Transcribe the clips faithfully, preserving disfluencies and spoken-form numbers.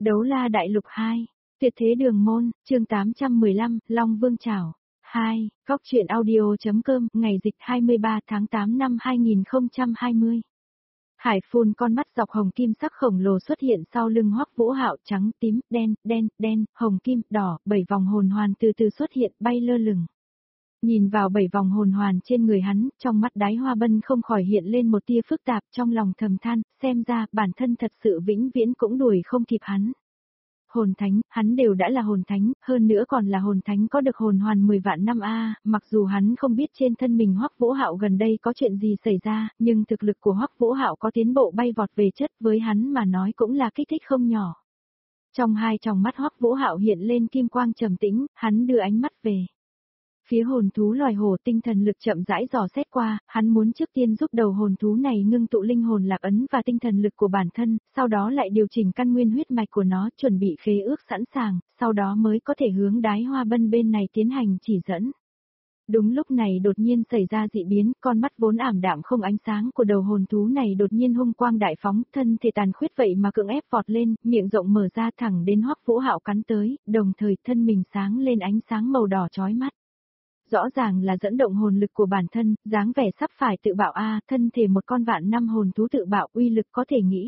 Đấu la đại lục hai, tuyệt thế đường môn, chương tám trăm mười lăm, Long Vương Trảo. hai, góc truyện audio.com, ngày dịch hai mươi ba tháng tám năm hai nghìn không trăm hai mươi. Hải phun con mắt dọc hồng kim sắc khổng lồ xuất hiện sau lưng Hoắc Vũ Hạo, trắng, tím, đen, đen, đen, hồng kim, đỏ, bảy vòng hồn hoàn từ từ xuất hiện bay lơ lửng. Nhìn vào bảy vòng hồn hoàn trên người hắn, trong mắt Đái Hoa Bân không khỏi hiện lên một tia phức tạp, trong lòng thầm than, xem ra bản thân thật sự vĩnh viễn cũng đuổi không kịp hắn. Hồn thánh, hắn đều đã là hồn thánh, hơn nữa còn là hồn thánh có được hồn hoàn mười vạn năm a, mặc dù hắn không biết trên thân mình Hoắc Vũ Hạo gần đây có chuyện gì xảy ra, nhưng thực lực của Hoắc Vũ Hạo có tiến bộ bay vọt về chất, với hắn mà nói cũng là kích thích không nhỏ. Trong hai tròng mắt Hoắc Vũ Hạo hiện lên kim quang trầm tĩnh, hắn đưa ánh mắt về phía hồn thú loài hổ, tinh thần lực chậm rãi dò xét qua, hắn muốn trước tiên giúp đầu hồn thú này ngưng tụ linh hồn lạc ấn và tinh thần lực của bản thân, sau đó lại điều chỉnh căn nguyên huyết mạch của nó, chuẩn bị khế ước sẵn sàng, sau đó mới có thể hướng Đái Hoa Bân bên này tiến hành chỉ dẫn. Đúng lúc này đột nhiên xảy ra dị biến, con mắt vốn ảm đạm không ánh sáng của đầu hồn thú này đột nhiên hung quang đại phóng, thân thể tàn khuyết vậy mà cưỡng ép vọt lên, miệng rộng mở ra thẳng đến Hoắc Vũ Hạo cắn tới, đồng thời thân mình sáng lên ánh sáng màu đỏ chói mắt. Rõ ràng là dẫn động hồn lực của bản thân, dáng vẻ sắp phải tự bạo a, thân thể một con vạn năm hồn thú tự bạo uy lực có thể nghĩ.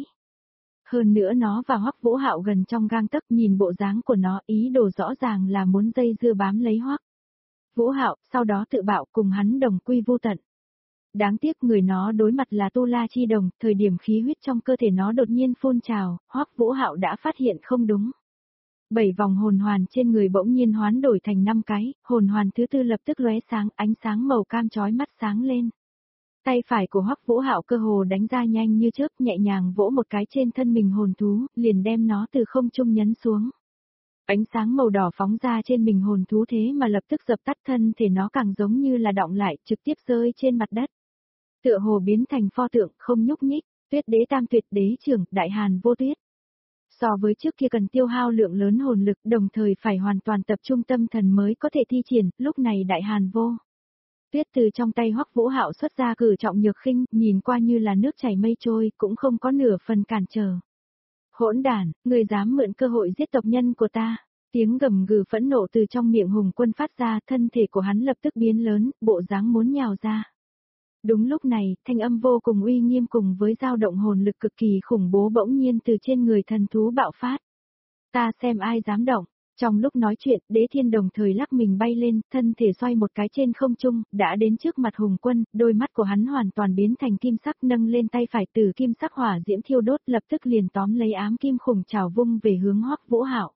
Hơn nữa nó và Hoắc Vũ Hạo gần trong gang tấc, nhìn bộ dáng của nó, ý đồ rõ ràng là muốn dây dưa bám lấy Hoắc Vũ Hạo, sau đó tự bạo cùng hắn đồng quy vô tận. Đáng tiếc người nó đối mặt là Tu La Chi Đồng, thời điểm khí huyết trong cơ thể nó đột nhiên phun trào, Hoắc Vũ Hạo đã phát hiện không đúng. Bảy vòng hồn hoàn trên người bỗng nhiên hoán đổi thành năm cái, hồn hoàn thứ tư lập tức lóe sáng, ánh sáng màu cam chói mắt sáng lên. Tay phải của Hoắc Vũ Hạo cơ hồ đánh ra nhanh như chớp, nhẹ nhàng vỗ một cái trên thân mình hồn thú, liền đem nó từ không trung nhấn xuống. Ánh sáng màu đỏ phóng ra trên mình hồn thú thế mà lập tức dập tắt, thân thể nó càng giống như là đọng lại, trực tiếp rơi trên mặt đất. Tựa hồ biến thành pho tượng, không nhúc nhích. Tuyết đế tam tuyệt đế trưởng, Đại Hàn Vô Tuyết. So với trước kia cần tiêu hao lượng lớn hồn lực, đồng thời phải hoàn toàn tập trung tâm thần mới có thể thi triển, lúc này Đại Hàn Vô Tuyết từ trong tay Hoắc Vũ Hạo xuất ra cử trọng nhược khinh, nhìn qua như là nước chảy mây trôi, cũng không có nửa phần cản trở. Hỗn đản, người dám mượn cơ hội giết tộc nhân của ta. Tiếng gầm gừ phẫn nộ từ trong miệng Hùng Quân phát ra, thân thể của hắn lập tức biến lớn, bộ dáng muốn nhào ra. Đúng lúc này, thanh âm vô cùng uy nghiêm cùng với dao động hồn lực cực kỳ khủng bố bỗng nhiên từ trên người thần thú bạo phát. Ta xem ai dám động. Trong lúc nói chuyện, Đế Thiên đồng thời lắc mình bay lên, thân thể xoay một cái trên không trung, đã đến trước mặt Hùng Quân, đôi mắt của hắn hoàn toàn biến thành kim sắc, nâng lên tay phải từ kim sắc hỏa diễm thiêu đốt, lập tức liền tóm lấy ám kim khủng trảo vung về hướng Hoắc Vũ Hạo.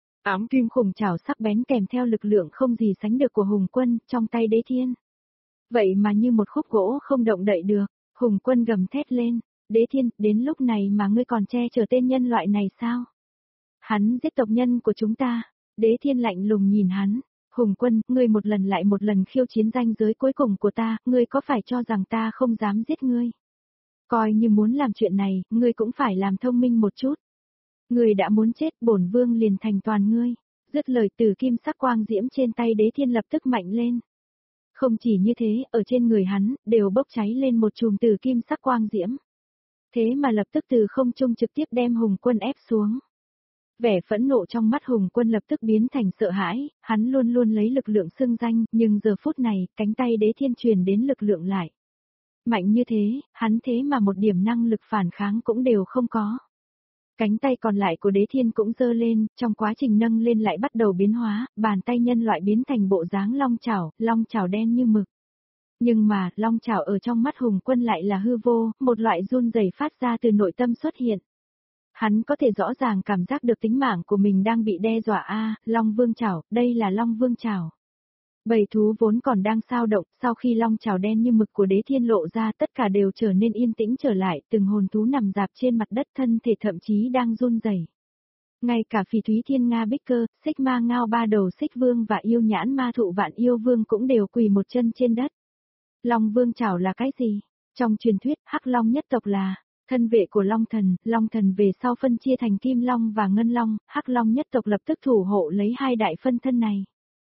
Ám kim khủng trảo sắc bén kèm theo lực lượng không gì sánh được của Hùng Quân, trong tay Đế Thiên. Vậy mà như một khúc gỗ không động đậy được, Hùng Quân gầm thét lên, Đế Thiên, đến lúc này mà ngươi còn che chở tên nhân loại này sao? Hắn giết tộc nhân của chúng ta. Đế Thiên lạnh lùng nhìn hắn, Hùng Quân, ngươi một lần lại một lần khiêu chiến ranh giới cuối cùng của ta, ngươi có phải cho rằng ta không dám giết ngươi? Coi như muốn làm chuyện này, ngươi cũng phải làm thông minh một chút. Ngươi đã muốn chết, bổn vương liền thành toàn ngươi. Dứt lời, từ kim sắc quang diễm trên tay Đế Thiên lập tức mạnh lên. Không chỉ như thế, ở trên người hắn, đều bốc cháy lên một chùm từ kim sắc quang diễm. Thế mà lập tức từ không trung trực tiếp đem Hùng Quân ép xuống. Vẻ phẫn nộ trong mắt Hùng Quân lập tức biến thành sợ hãi, hắn luôn luôn lấy lực lượng xưng danh, nhưng giờ phút này, cánh tay Đế Thiên truyền đến lực lượng lại. Mạnh như thế, hắn thế mà một điểm năng lực phản kháng cũng đều không có. Cánh tay còn lại của Đế Thiên cũng giơ lên, trong quá trình nâng lên lại bắt đầu biến hóa, bàn tay nhân loại biến thành bộ dáng long chảo, long chảo đen như mực. Nhưng mà, long chảo ở trong mắt Hùng Quân lại là hư vô, một loại run rẩy phát ra từ nội tâm xuất hiện. Hắn có thể rõ ràng cảm giác được tính mạng của mình đang bị đe dọa a, Long Vương Chảo, đây là Long Vương Chảo. Bầy thú vốn còn đang xao động, sau khi long chảo đen như mực của Đế Thiên lộ ra tất cả đều trở nên yên tĩnh trở lại, từng hồn thú nằm dạp trên mặt đất thân thể thậm chí đang run rẩy. Ngay cả Phỉ Thúy Thiên Nga Bích Cơ, Xích Ma Ngao Ba Đầu Xích Vương và Yêu Nhãn Ma Thụ Vạn Yêu Vương cũng đều quỳ một chân trên đất. Long Vương Chảo là cái gì? Trong truyền thuyết, Hắc Long nhất tộc là thân vệ của Long Thần, Long Thần về sau phân chia thành Kim Long và Ngân Long, Hắc Long nhất tộc lập tức thủ hộ lấy hai đại phân thân này.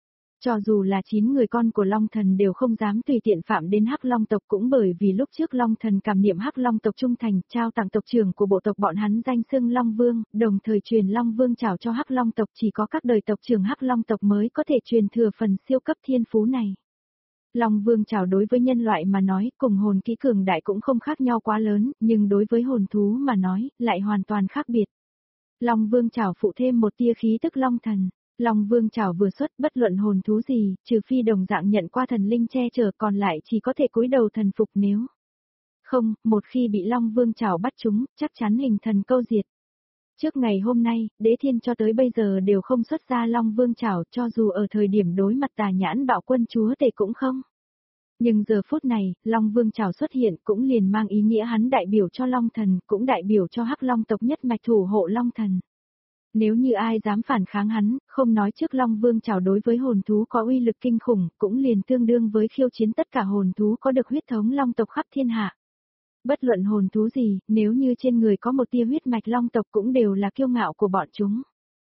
Cho dù là chín người con của Long Thần đều không dám tùy tiện phạm đến Hắc Long tộc, cũng bởi vì lúc trước Long Thần cảm niệm Hắc Long tộc trung thành, trao tặng tộc trưởng của bộ tộc bọn hắn danh xưng Long Vương, đồng thời truyền Long Vương trảo cho Hắc Long tộc, chỉ có các đời tộc trưởng Hắc Long tộc mới có thể truyền thừa phần siêu cấp thiên phú này. Long Vương trảo đối với nhân loại mà nói, cùng hồn kỹ cường đại cũng không khác nhau quá lớn, nhưng đối với hồn thú mà nói, lại hoàn toàn khác biệt. Long Vương trảo phụ thêm một tia khí tức Long Thần. Long Vương trảo vừa xuất, bất luận hồn thú gì, trừ phi đồng dạng nhận qua thần linh che chở, còn lại chỉ có thể cúi đầu thần phục. Nếu không, một khi bị Long Vương trảo bắt chúng, chắc chắn hình thần câu diệt. Trước ngày hôm nay, Đế Thiên cho tới bây giờ đều không xuất ra Long Vương trảo, cho dù ở thời điểm đối mặt tà nhãn bạo quân chúa tể cũng không. Nhưng giờ phút này, Long Vương trảo xuất hiện cũng liền mang ý nghĩa hắn đại biểu cho Long Thần, cũng đại biểu cho Hắc Long tộc nhất mạch thủ hộ Long Thần. Nếu như ai dám phản kháng hắn, không nói trước Long Vương trảo đối với hồn thú có uy lực kinh khủng, cũng liền tương đương với khiêu chiến tất cả hồn thú có được huyết thống Long tộc khắp thiên hạ. Bất luận hồn thú gì, nếu như trên người có một tia huyết mạch Long tộc cũng đều là kiêu ngạo của bọn chúng.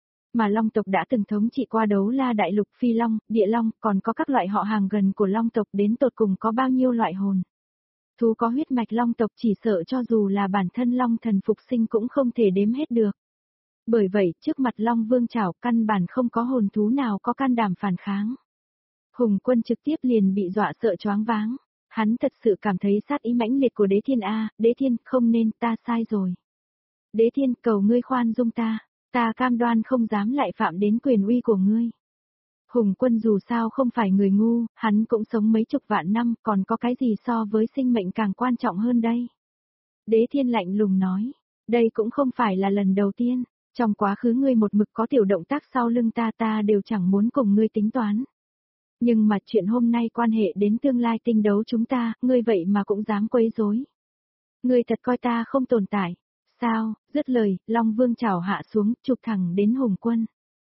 Mà Long tộc đã từng thống trị qua Đấu La Đại Lục, Phi Long, Địa Long, còn có các loại họ hàng gần của Long tộc, đến tột cùng có bao nhiêu loại hồn. Thú có huyết mạch Long tộc chỉ sợ cho dù là bản thân Long Thần phục sinh cũng không thể đếm hết được. Bởi vậy, trước mặt Long Vương trảo, căn bản không có hồn thú nào có can đảm phản kháng. Hùng Quân trực tiếp liền bị dọa sợ choáng váng. Hắn thật sự cảm thấy sát ý mãnh liệt của Đế Thiên a, Đế Thiên, không nên, ta sai rồi. Đế Thiên, cầu ngươi khoan dung ta, ta cam đoan không dám lại phạm đến quyền uy của ngươi. Hùng Quân dù sao không phải người ngu, hắn cũng sống mấy chục vạn năm, còn có cái gì so với sinh mệnh càng quan trọng hơn đây? Đế Thiên lạnh lùng nói, đây cũng không phải là lần đầu tiên. Trong quá khứ ngươi một mực có tiểu động tác sau lưng ta ta đều chẳng muốn cùng ngươi tính toán. Nhưng mà chuyện hôm nay quan hệ đến tương lai tinh đấu chúng ta, ngươi vậy mà cũng dám quấy rối. Ngươi thật coi ta không tồn tại. Sao, dứt lời, Long Vương trảo hạ xuống, chụp thẳng đến Hùng Quân.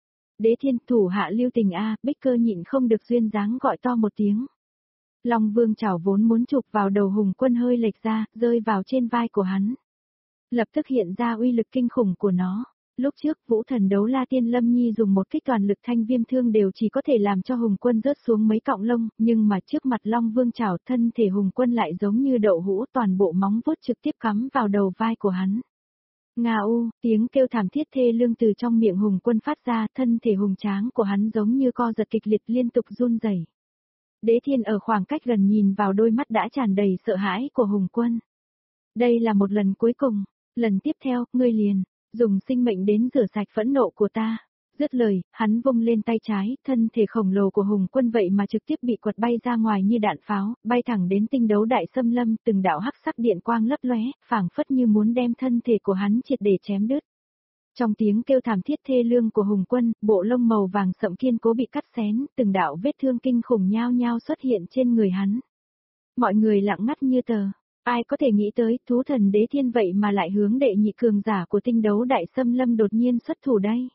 Đế Thiên, thủ hạ lưu tình a, Bích Cơ nhịn không được duyên dáng gọi to một tiếng. Long Vương trảo vốn muốn chụp vào đầu Hùng Quân hơi lệch ra, rơi vào trên vai của hắn. Lập tức hiện ra uy lực kinh khủng của nó. Lúc trước, Vũ Thần Đấu La Tiên Lâm Nhi dùng một kích toàn lực thanh viêm thương đều chỉ có thể làm cho Hùng Quân rớt xuống mấy cọng lông, nhưng mà trước mặt Long Vương trảo, thân thể Hùng Quân lại giống như đậu hũ, toàn bộ móng vuốt trực tiếp cắm vào đầu vai của hắn. Ngà u, tiếng kêu thảm thiết thê lương từ trong miệng Hùng Quân phát ra, thân thể hùng tráng của hắn giống như co giật kịch liệt liên tục run rẩy. Đế Thiên ở khoảng cách gần nhìn vào đôi mắt đã tràn đầy sợ hãi của Hùng Quân. Đây là một lần cuối cùng, lần tiếp theo, ngươi liền dùng sinh mệnh đến rửa sạch phẫn nộ của ta. Dứt lời, hắn vung lên tay trái, thân thể khổng lồ của Hùng Quân vậy mà trực tiếp bị quật bay ra ngoài như đạn pháo, bay thẳng đến tinh đấu đại xâm lâm, từng đạo hắc sắc điện quang lấp lóe, phảng phất như muốn đem thân thể của hắn triệt để chém đứt. Trong tiếng kêu thảm thiết thê lương của Hùng Quân, bộ lông màu vàng sậm kiên cố bị cắt xén, từng đạo vết thương kinh khủng nhao nhao xuất hiện trên người hắn. Mọi người lặng ngắt như tờ. Ai có thể nghĩ tới, thú thần Đế Thiên vậy mà lại hướng đệ nhị cường giả của tinh đấu đại xâm lâm đột nhiên xuất thủ đây.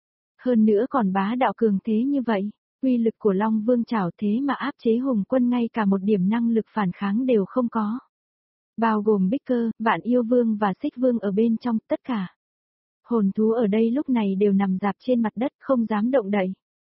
Hơn nữa còn bá đạo cường thế như vậy, uy lực của Long Vương trảo thế mà áp chế Hùng Quân ngay cả một điểm năng lực phản kháng đều không có. Bao gồm Bích Cơ, Vạn Yêu Vương và Xích Vương ở bên trong, tất cả hồn thú ở đây lúc này đều nằm rạp trên mặt đất không dám động đậy.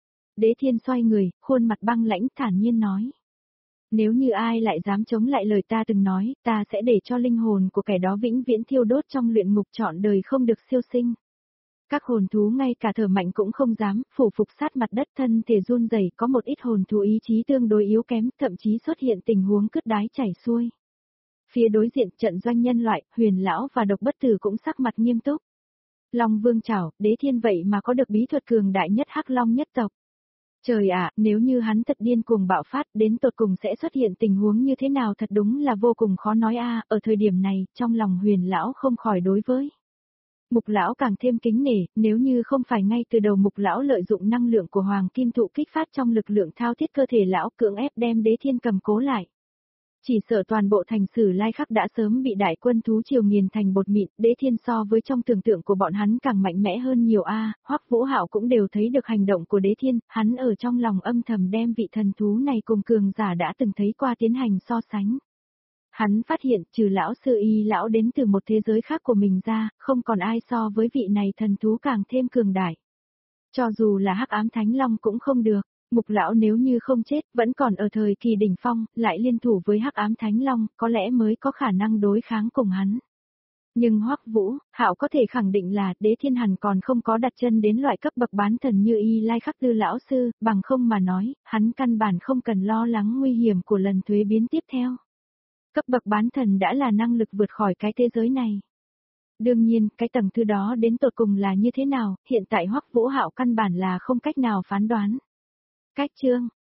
Đế Thiên xoay người, khuôn mặt băng lãnh thản nhiên nói. Nếu như ai lại dám chống lại lời ta từng nói, ta sẽ để cho linh hồn của kẻ đó vĩnh viễn thiêu đốt trong luyện ngục trọn đời không được siêu sinh. Các hồn thú ngay cả thở mạnh cũng không dám, phủ phục sát mặt đất, thân thể run rẩy, có một ít hồn thú ý chí tương đối yếu kém, thậm chí xuất hiện tình huống cứt đái chảy xuôi. Phía đối diện trận doanh nhân loại, Huyền lão và Độc Bất Tử cũng sắc mặt nghiêm túc. Long Vương trảo, Đế Thiên vậy mà có được bí thuật cường đại nhất Hắc Long nhất tộc. Trời ạ, nếu như hắn thật điên cuồng bạo phát, đến tột cùng sẽ xuất hiện tình huống như thế nào thật đúng là vô cùng khó nói a. Ở thời điểm này, trong lòng Huyền lão không khỏi đối với Mục lão càng thêm kính nể, nếu như không phải ngay từ đầu Mục lão lợi dụng năng lượng của Hoàng Kim Thụ kích phát trong lực lượng thao thiết cơ thể lão, cưỡng ép đem Đế Thiên cầm cố lại. Chỉ sợ toàn bộ thành Sử Lai Khắc đã sớm bị đại quân thú triều nghiền thành bột mịn, Đế Thiên so với trong tưởng tượng của bọn hắn càng mạnh mẽ hơn nhiều a. Hoắc Vũ Hạo cũng đều thấy được hành động của Đế Thiên, hắn ở trong lòng âm thầm đem vị thần thú này cùng cường giả đã từng thấy qua tiến hành so sánh. Hắn phát hiện, trừ lão sư y lão đến từ một thế giới khác của mình ra, không còn ai so với vị này thần thú càng thêm cường đại. Cho dù là Hắc Ám Thánh Long cũng không được. Mục lão nếu như không chết, vẫn còn ở thời kỳ đỉnh phong, lại liên thủ với Hắc Ám Thánh Long, có lẽ mới có khả năng đối kháng cùng hắn. Nhưng Hoắc Vũ, Hạo có thể khẳng định là Đế Thiên Hàn còn không có đặt chân đến loại cấp bậc bán thần như Y Lai Khắc Tư lão sư, bằng không mà nói, hắn căn bản không cần lo lắng nguy hiểm của lần thuế biến tiếp theo. Cấp bậc bán thần đã là năng lực vượt khỏi cái thế giới này. Đương nhiên, cái tầng thứ đó đến tột cùng là như thế nào, hiện tại Hoắc Vũ Hạo căn bản là không cách nào phán đoán. Cách chương